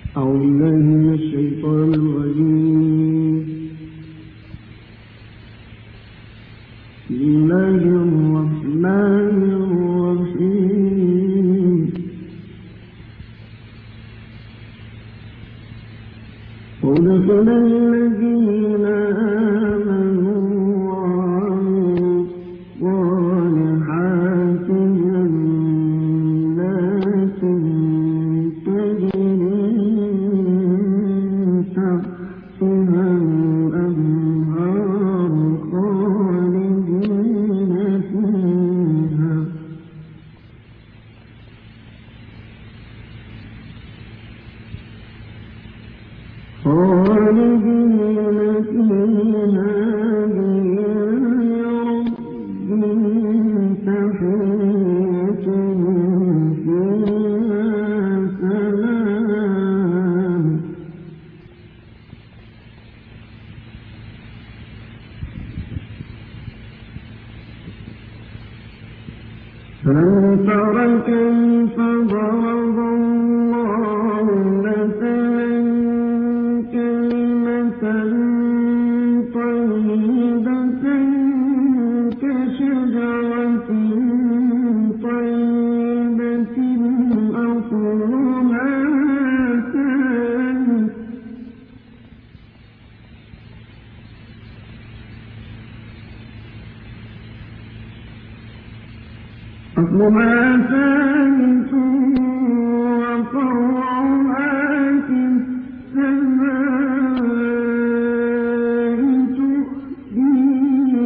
أعوذ بالله من الشيطان الرجيم. بسم الله الرحمن الرحيم. ودخل الذين آمنوا وعملوا الصالحات جنات تجري تحتها الأنهار خالدين فيها فلم تر كيف ضرب الله مثلا كلمة طيبة كشجرة طيبة أصلها ثابت وفرعها في السماء تؤتي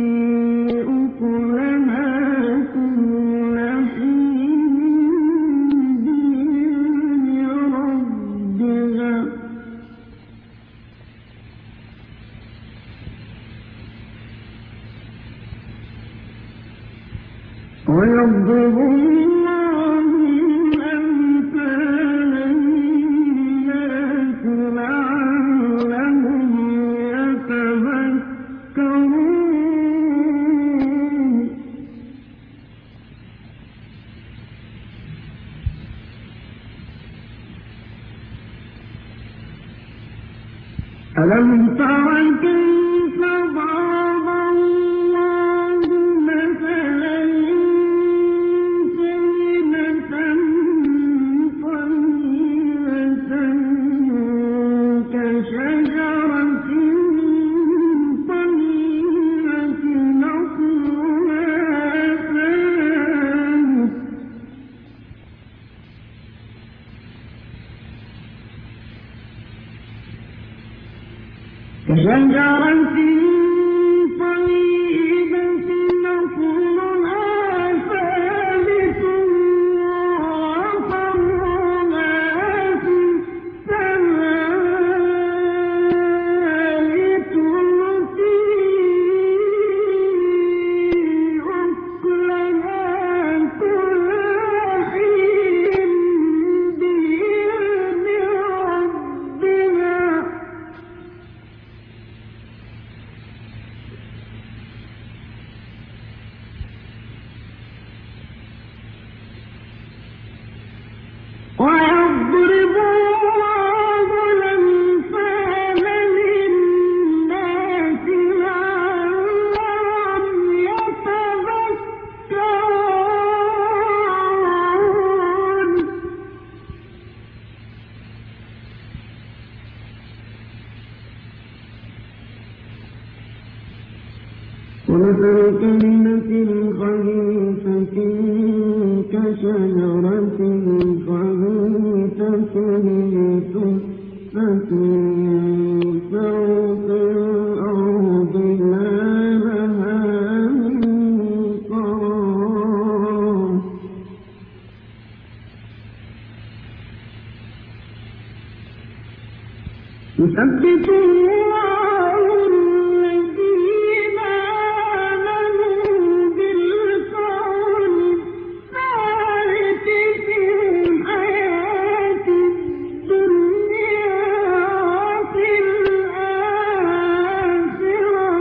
أكلها كل حين بإذن ربها ويضرب الله الأمثال للناس لعلهم يتذكرون. ألم تر كيف ضرب الله مثلا كلمة طيبة كشجرة طيبة أصلها ثابت كشجرة طيبة أصلها ثابت وفرعها في السماء تؤتي أكلها كل حين بإذن ربها ويضرب الله الأمثال للناس لعلهم يتذكرون. ومثل كلمة خبيثة كشجرة خبيثة اجتثت من فوق الأرض ما لها من قرار. يثبت الله الذين آمنوا بالقول الثابت في الحياة الدنيا وفي الآخرة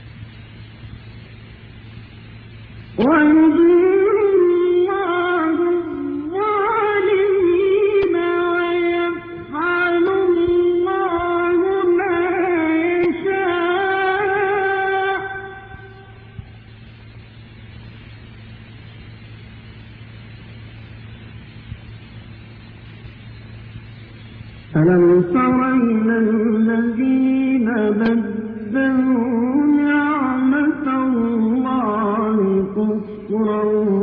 ويضل الله ألم تر إلى الذين بدلوا نعمة الله كفرا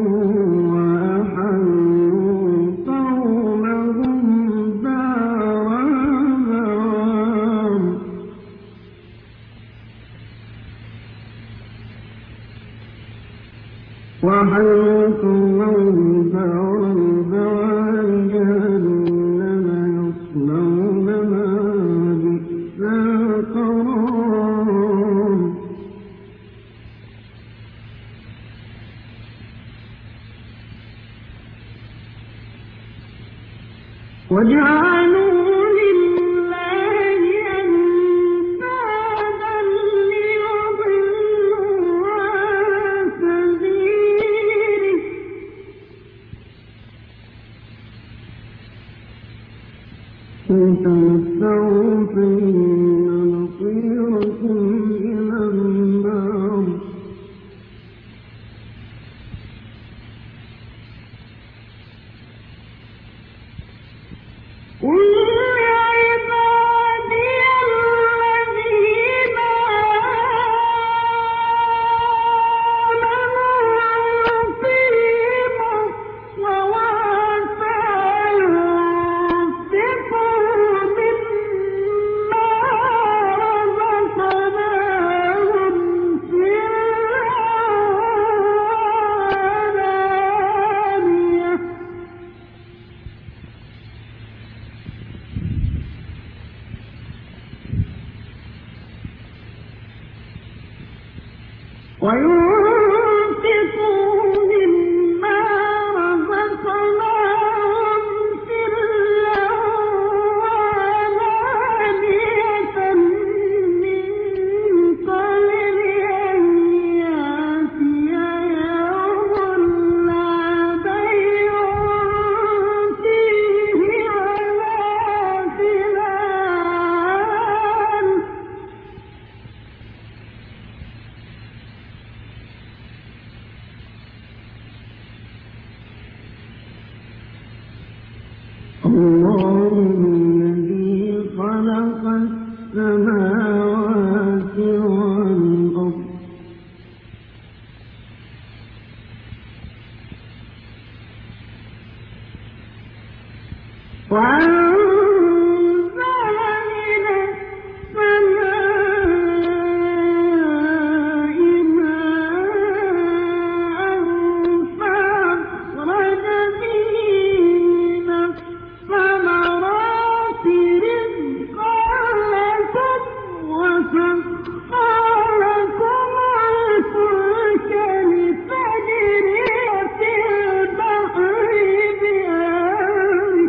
وأحلوا قومهم دار البوار جهنم يصلونها بئس القرار وجعلوا لله أندادا ليضلوا عن سبيله قل تمتعوا فإن مصيركم إلى النار قل يا عبادي الذين آمنوا أقيموا الصلاة وأنفقوا مما رزقناهم سرا وعلانية وينفقوا مما رزقناهم سرا وعلانية من قبل أن يأتي يوم لا بيع فيه ولا خلال الله الذي خلق السماوات والأرض وأنزل من السماء ماء فأخرج به من الثمرات رزقا لكم وسخر لكم الفلك لتجري في البحر بأمره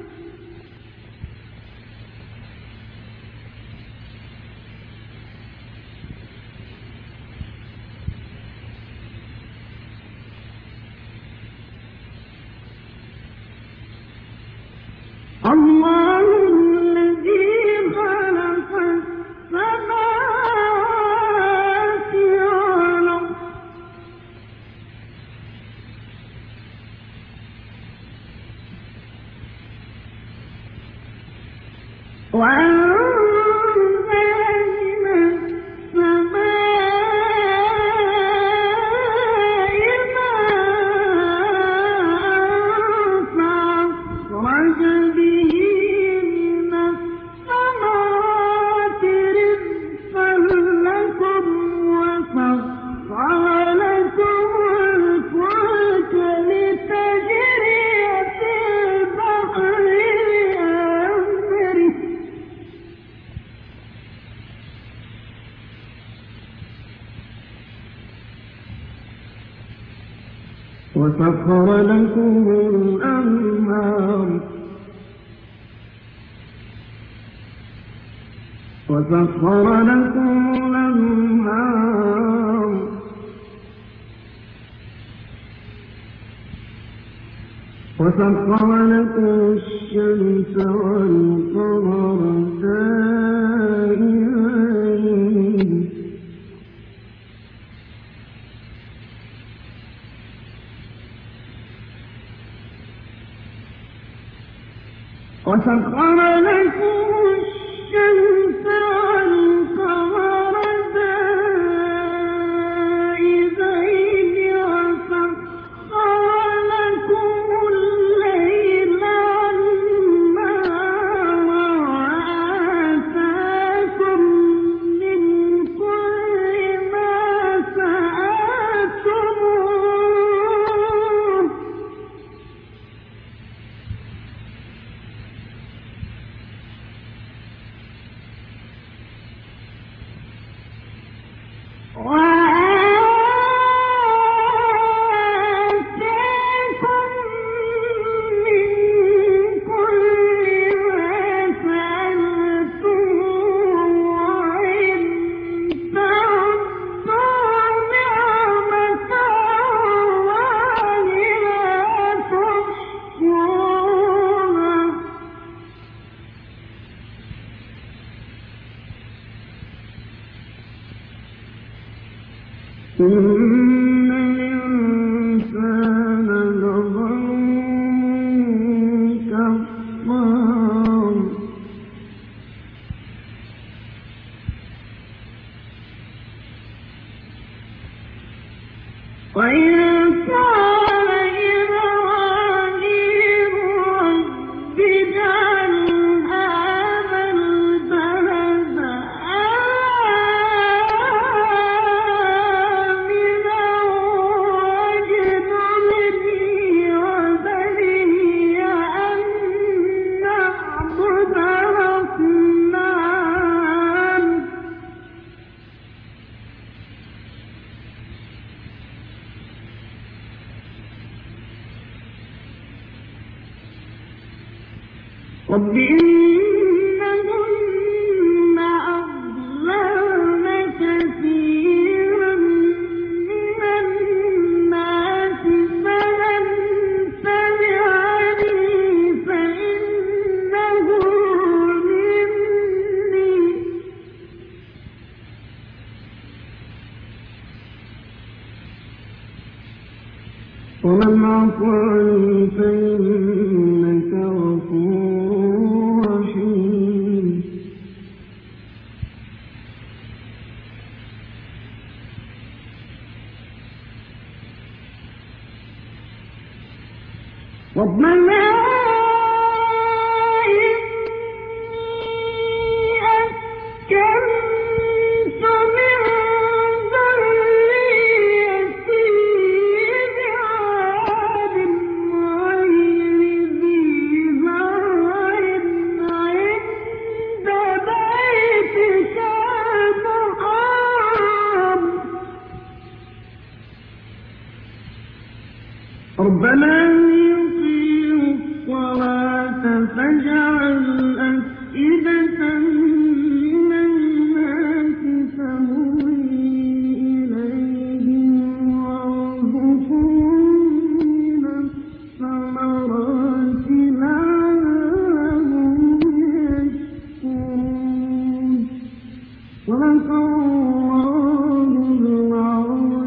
الله الذي خلق السماوات والأرض وأنزل من السماء ماء فأخرج به من الثمرات رزقا لكم وسخر لكم الفلك لتجري في البحر بأمره وسخر لكم الأنهار وسخر لكم الأنهار وسخر لكم الشمس والقمر دائبين وسخر لكم الشمس والقمر دائبين وسخر لكم الليل والنهار وآتاكم من كل ما سألتموه إن الإنسان لظلوم كفار وإذ قال إبراهيم رب اجعل هذا البلد آمنا واجنبني وبني أن نعبد الأصنام رب إنهن أضللن كثيرا من الناس فمن تبعني فإنه مني ومن عصاني فإنك غفور رحيم ربنا إني أسكنت من ذريتي بعاد غير ذي زرع عند بيتك المحرم ربنا ليقيموا الصلاة فاجعل